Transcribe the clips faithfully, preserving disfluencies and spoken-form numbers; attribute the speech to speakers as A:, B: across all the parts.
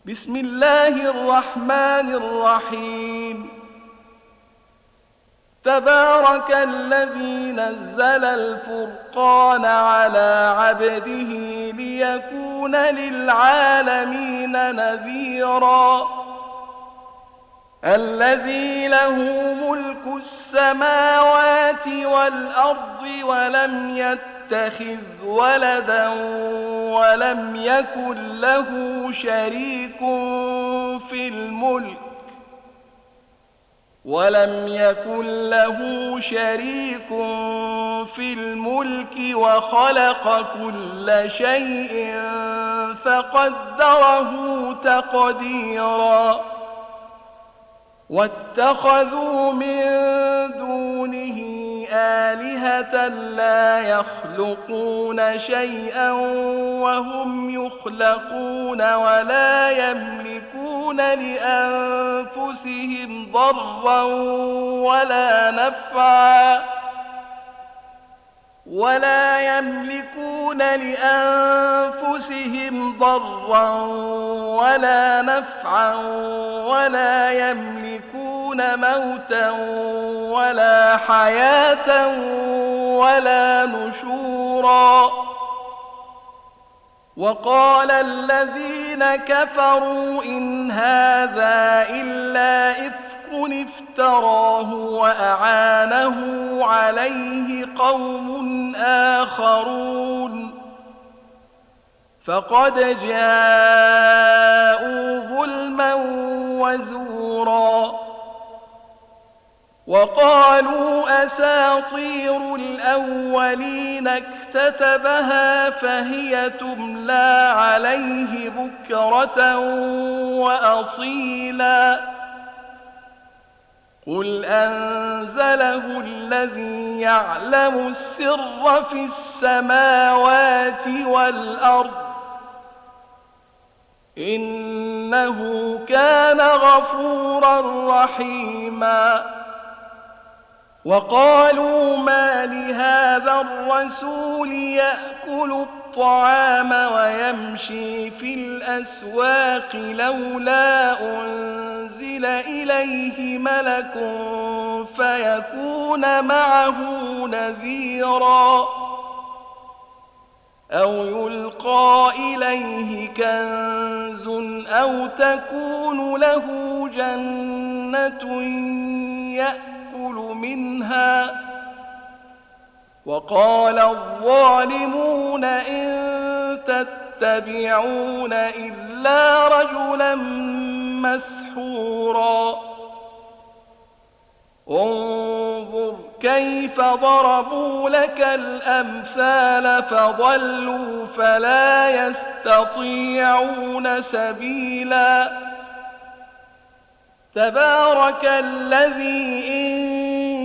A: بسم الله الرحمن الرحيم. تبارك الذي نزل الفرقان على عبده ليكون للعالمين نذيرا. الذي له ملك السماوات والأرض ولم يتخذ ولدا ولم يكن له شريك في الملك ولم يكن له شريك في الملك وخلق كل شيء فقدره تقديرا. واتخذوا من دونه آلهة لا يخلقون شيئا وهم يخلقون ولا يملكون لأنفسهم ضرا ولا نفعا ولا يملكون لأنفسهم ضرا ولا نفعا ولا يملكون موتا ولا حياة ولا نشورا. وقال الذين كفروا إن هذا إلا إفك افتراه وأعانه عليه قوم آخرون فقد جاءوا ظلما وزورا. وقالوا أساطير الأولين اكتتبها فهي تملى عليه بكرة وأصيلا. قل أنزله الذي يعلم السر في السماوات والأرض إنه كان غفورا رحيما. وقالوا ما لهذا الرسول يأكل الطعام ويمشي في الأسواق لولا أنزل إليه ملك فيكون معه نذيرا أو يلقى إليه كنز أو تكون له جنة يأكل منها. وقال الظالمون إن تتبعون إلا رجلا مسحورا. انظر كيف ضربوا لك الأمثال فضلوا فلا يستطيعون سبيلا. تبارك الذي إن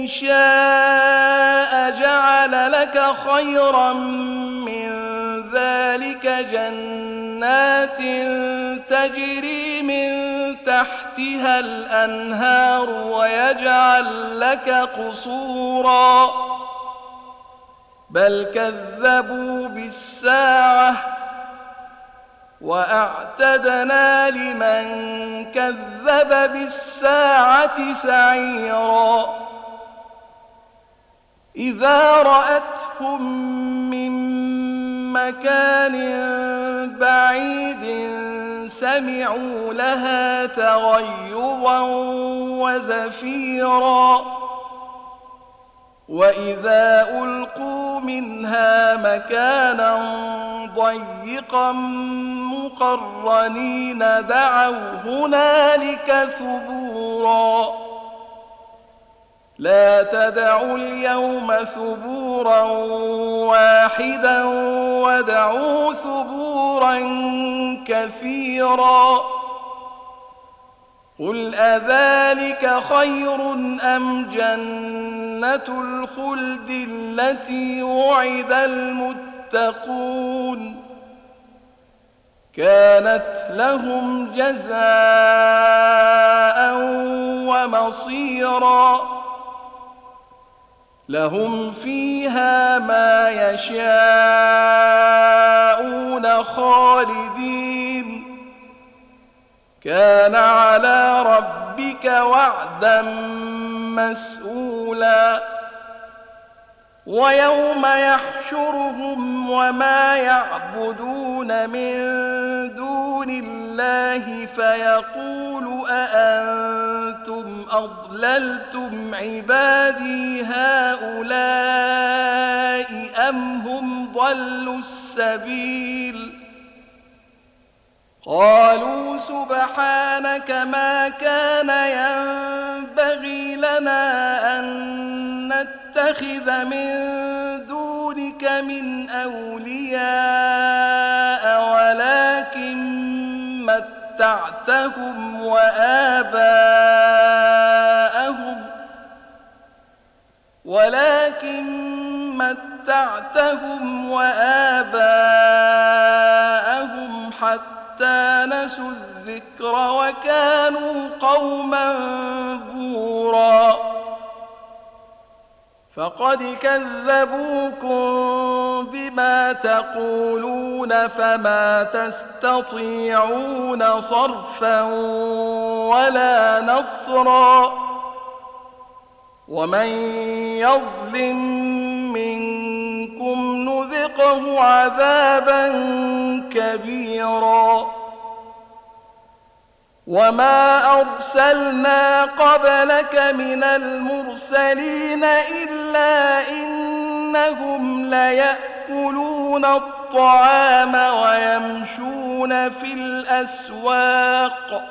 A: شاء جعل لك خيرا من ذلك جنات تجري من تحتها الأنهار ويجعل لك قصورا بل كذبوا بالساعة وأعتدنا لمن كذب بالساعة سعيرا. إذا رأتهم من مكان بعيد سمعوا لها تغيظا وزفيرا. وإذا ألقوا منها مكانا ضيقا مقرنين دعوا هنالك ثبورا. لا تدعوا اليوم ثبورا واحدا ودعوا ثبورا كثيرا. قل أذلك خير أم جنة الخلد التي وعد المتقون كانت لهم جزاء ومصيرا. لهم فيها ما يشاءون خالدين كان على ربك وعدا مسئولا ويوم يحشرهم وما يعبدون من دون الله فيقول أأنتم أضللتم عبادي هؤلاء أم هم ضلوا السبيل قالوا سبحانك ما كان ينبغي لنا أن نتخذ من دونك من أولياء ولكن متعتهم وآباءهم ولكن متعتهم وآباءهم حتى حتى نسوا الذكر وكانوا قوما بورا فقد كذبوكم بما تقولون فما تستطيعون صرفا ولا نصرا ومن يظلم منكم نذقه عذابا كبيرا وما أرسلنا قبلك من المرسلين إلا إنهم ليأكلون الطعام ويمشون في الأسواق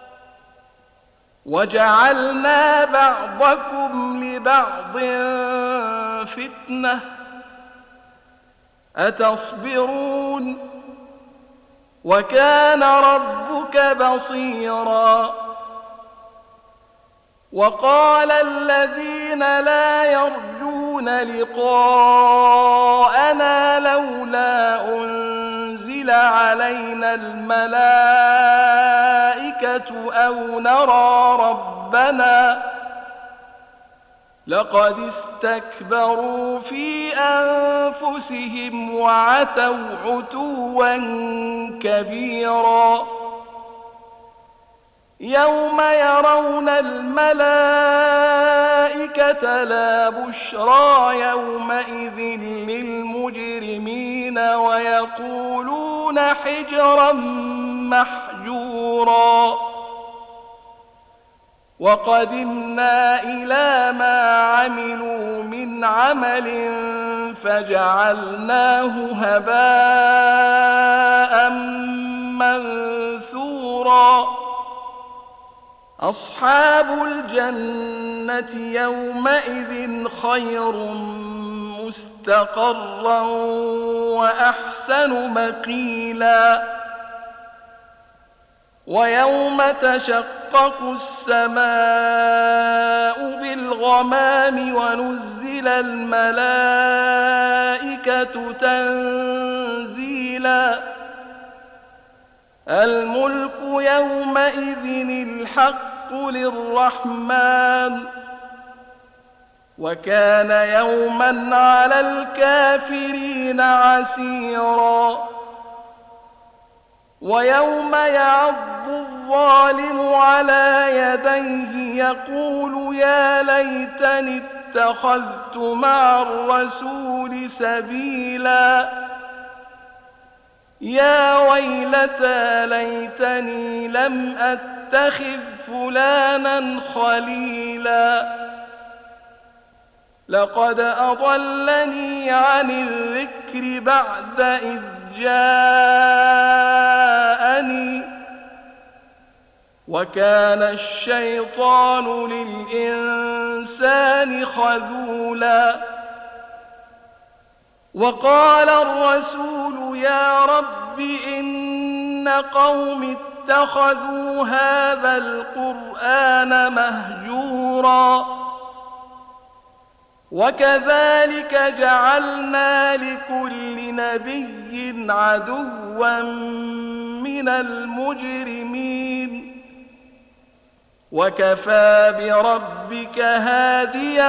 A: وجعلنا بعضكم لبعض فتنة أتصبرون وكان ربك بصيرا وقال الذين لا يرجون لقاءنا لولا أنزل علينا الملائكة أو نرى ربنا لقد استكبروا في أنفسهم وعتوا عتوا كبيرا يوم يرون الملائكة لا بشرى يومئذ للمجرمين ويقولون حجرا محجورا وقدمنا إلى ما عملوا من عمل فجعلناه هباء منثورا أصحاب الجنة يومئذ خير مستقرا وأحسن مقيلا ويوم تشقق السماء بالغمام ونزل الملائكة تنزيلا الملك يومئذ الحق للرحمن وكان يوما على الكافرين عسيرا ويوم يعض الظالم على يديه يقول يا ليتني اتخذت مع الرسول سبيلا يا ويلتى ليتني لم أتخذ فلانا خليلا لقد أضلني عن الذكر بعد إذ جاءني وكان الشيطان للإنسان خذولا وقال الرسول يا رب إن قوم اتخذوا هذا القرآن مهجورا وكذلك جعلنا لكل نبي عدوا من المجرمين وكفى بربك هاديا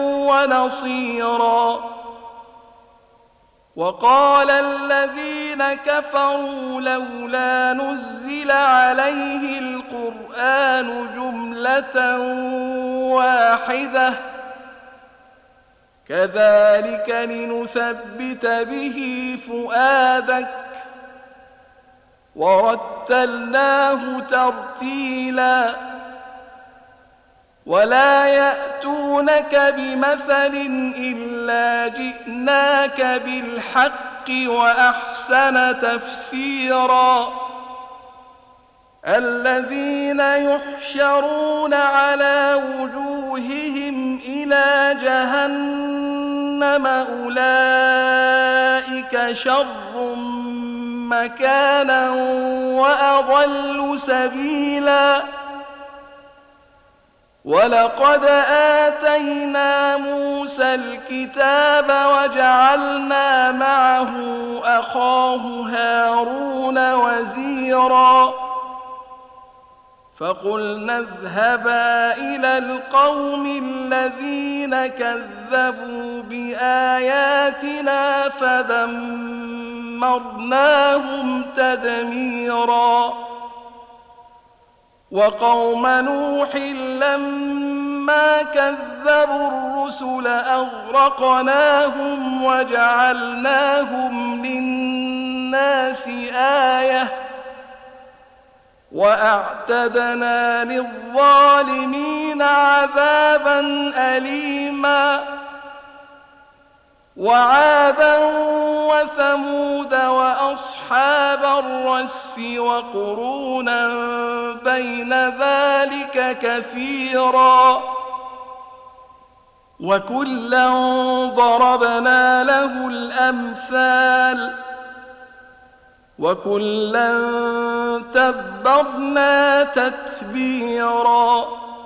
A: ونصيرا وقال الذين كفروا لولا نزل عليه القرآن جملة واحدة كذلك لنثبت به فؤادك ورتلناه ترتيلا ولا يأتونك بمثل إلا جئناك بالحق وأحسن تفسيرا الذين يحشرون على وجوههم إلى جهنم أولئك شر مكانا وأضل سبيلا ولقد آتينا موسى الكتاب وجعلنا معه أخاه هارون وزيرا فقلنا اذهبا إلى القوم الذين كذبوا بآياتنا فدمرناهم تدميرا وقوم نوح لما كذبوا الرسل أغرقناهم وجعلناهم للناس آية وأعتدنا للظالمين عذابا أليما وعادا وثمود وأصحاب الرس وقرونا بين ذلك كثيرا وكلا ضربنا له الأمثال وكلا تبرنا تتبيرا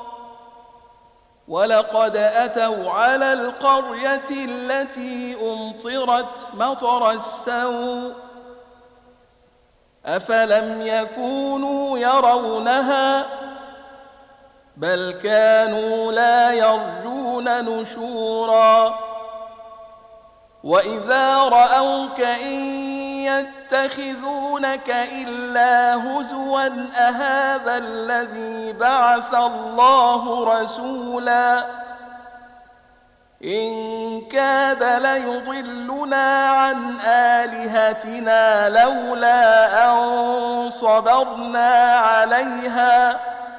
A: ولقد أتوا على القرية التي أمطرت مطر السوء أفلم يكونوا يرونها بل كانوا لا يرجون نشورا وإذا رأوك إن يتخذونك إلا هزوا أهذا الذي بعث الله رسولا إن كاد ليضلنا عن آلهتنا لولا أن صبرنا عليها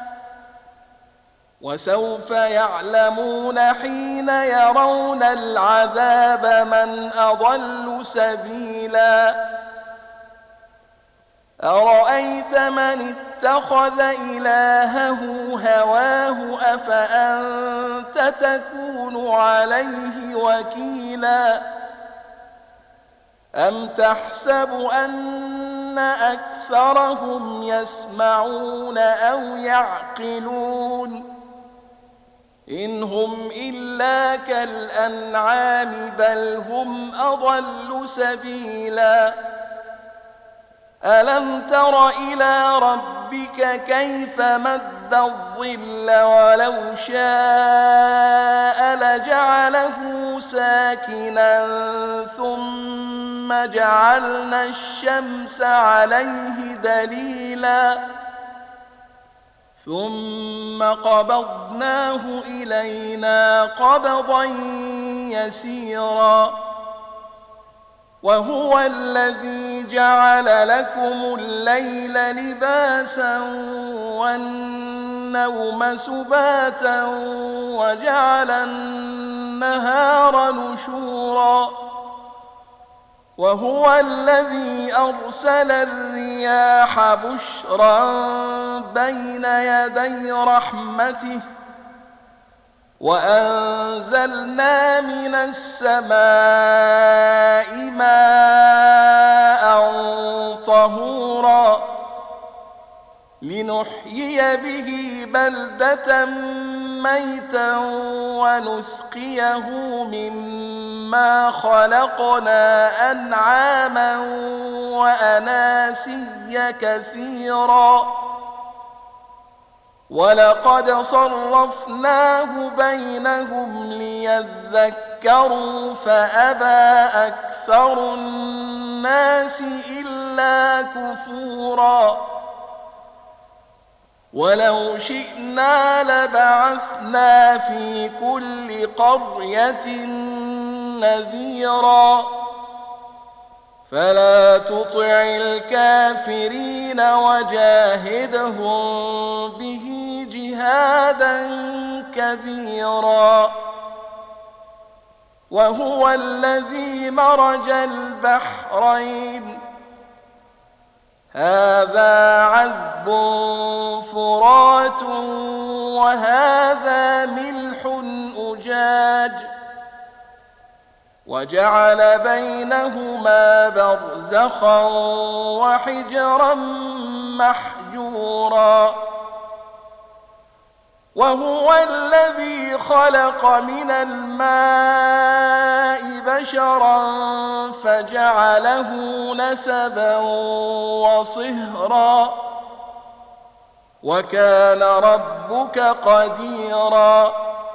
A: وسوف يعلمون حين يرون العذاب من أضل سبيلا أرأيت من اتخذ إلهه هواه أفأنت تكون عليه وكيلا أم تحسب أن أكثرهم يسمعون أو يعقلون إن هم إلا كالأنعام بل هم أضل سبيلا ألم تر إلى ربك كيف مد الظل ولو شاء لجعله ساكنا ثم جعلنا الشمس عليه دليلا ثم قبضناه إلينا قبضا يسيرا وهو الذي جعل لكم الليل لباسا والنوم سباتا وجعل النهار نشورا وهو الذي أرسل الرياح بشرا بين يدي رحمته وأنزلنا من السماء ماء طهورا لنحيي به بلدة ميتا ونسقيه مما خلقنا أنعاما وأناسيا كثيرا ولقد صرفناه بينهم ليذكروا فأبى أكثر الناس إلا كفورا ولو شئنا لبعثنا في كل قرية نذيرا فلا تطع الكافرين وجاهدهم به جهادا كبيرا وهو الذي مرج البحرين هذا عذب فرات وهذا ملح أجاج وجعل بينهما برزخا وحجرا محجورا وهو الذي خلق من الماء بشرا فجعله نسبا وصهرا وكان ربك قديرا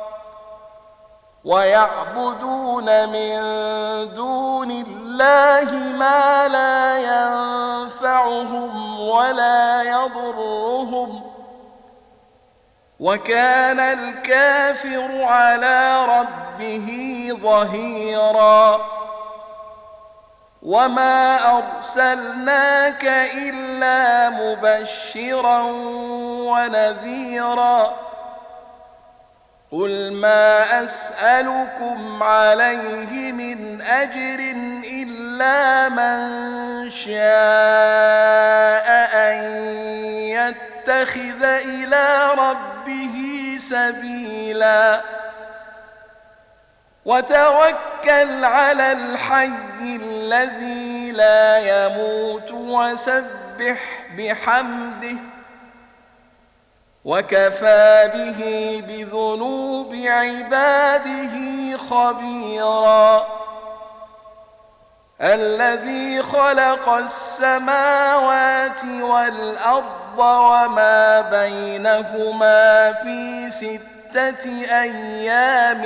A: ويعبدون من دون الله ما لا ينفعهم ولا يضرهم وكان الكافر على ربه ظهيرا وما أرسلناك إلا مبشرا ونذيرا قل ما أسألكم عليه من أجر إلا من شاء أن يتخذ إلى ربه سبيلا وتوكل على الحي الذي لا يموت وسبح بحمده وكفى به بذنوب عباده خبيرا الذي خلق السماوات والأرض وما بينهما في ستة أيام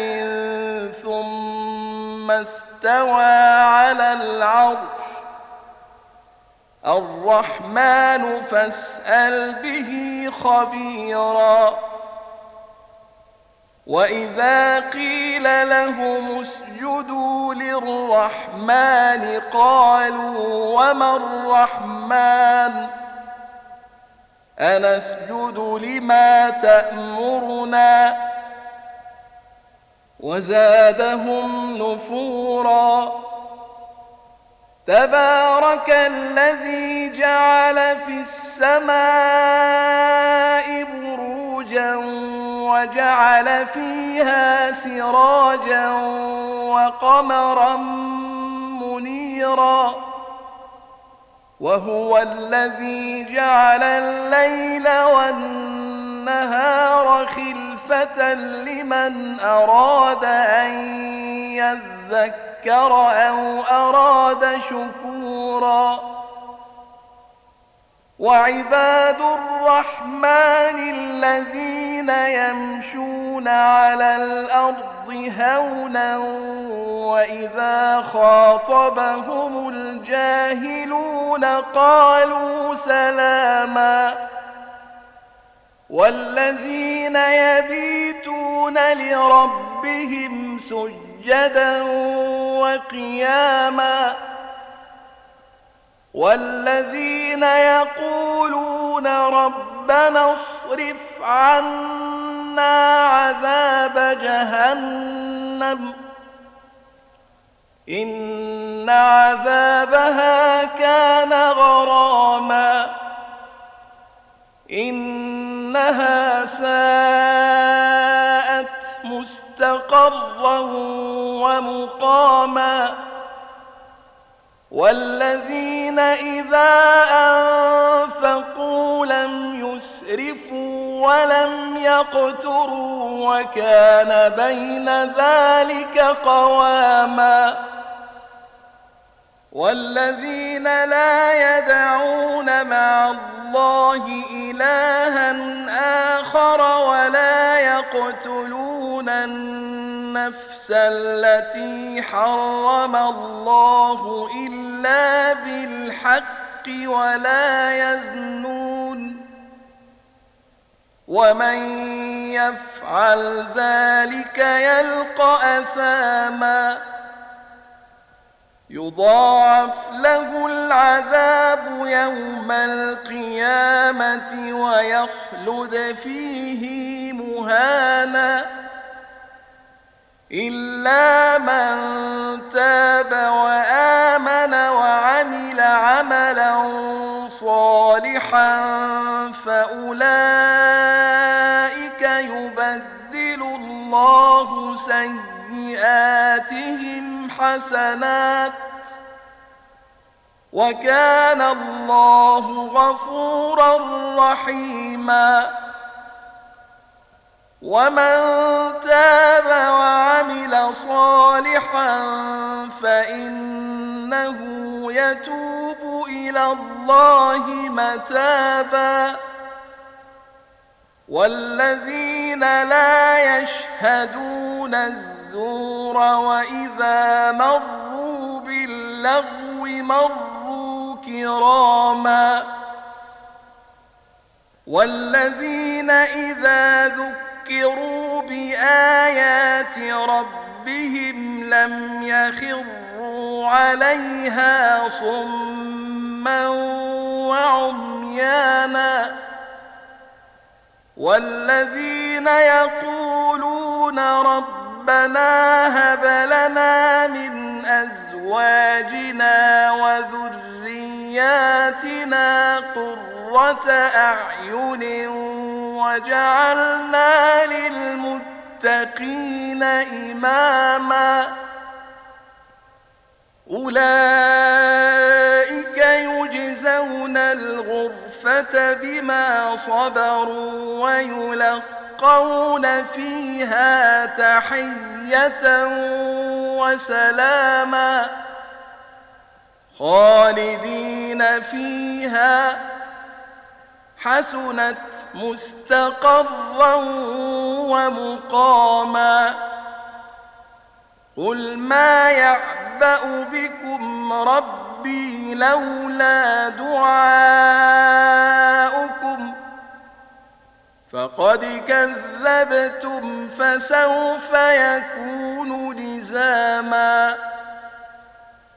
A: ثم استوى على العرش الرحمن فاسأل به خبيرا وإذا قيل لهم اسجدوا للرحمن قالوا وما الرحمن أنسجد لما تأمرنا وزادهم نفورا تبارك الذي جعل في السماء بروجا وجعل فيها سراجا وقمرا منيرا وهو الذي جعل الليل والنهار خلفة لمن أراد أن يذكر أو أراد شكورا وعباد الرحمن الذين يمشون على الأرض هونا وإذا خاطبهم الجاهلون قالوا سلاما والذين يبيتون لربهم سجدا وقياما والذين يقولون ربنا اصرف عنا عذاب جهنم إن عذابها كان غراما إنها ساءت مستقرا ومقاما والذين إذا أنفقوا لم يسرفوا ولم يقتروا وكان بين ذلك قواما والذين لا يدعون مع الله إلها آخر ولا يقتلون النفس التي حرم الله إلا بالحق ولا يزنون ومن يفعل ذلك يلقى أثاما يضاعف له العذاب يوم القيامة ويخلد فيه مهانا إلا من تاب وآمن وعمل عملا صالحا فأولئك يبدل الله سيئاتهم حسنات وكان الله غفورا رحيما ومن تاب وعمل صالحا فإنه يتوب إلى الله متابا والذين لا يشهدون الزور وإذا مروا باللغو مروا كراما والذين إذا ذكروا بآيات ربهم لم يخروا عليها صما وعميانا والذين يقولون ربنا هب لنا من أزواجنا وذرياتنا قرة أعين وجعلنا للمتقين إماما أولئك يجزون الغرفة بما صبروا ويلقون فيها تحية وسلاما خالدين فيها حسنت مستقرا ومقاما قل ما يعبأ بكم ربي لولا دعاؤكم فقد كذبتم فسوف يكون لزاما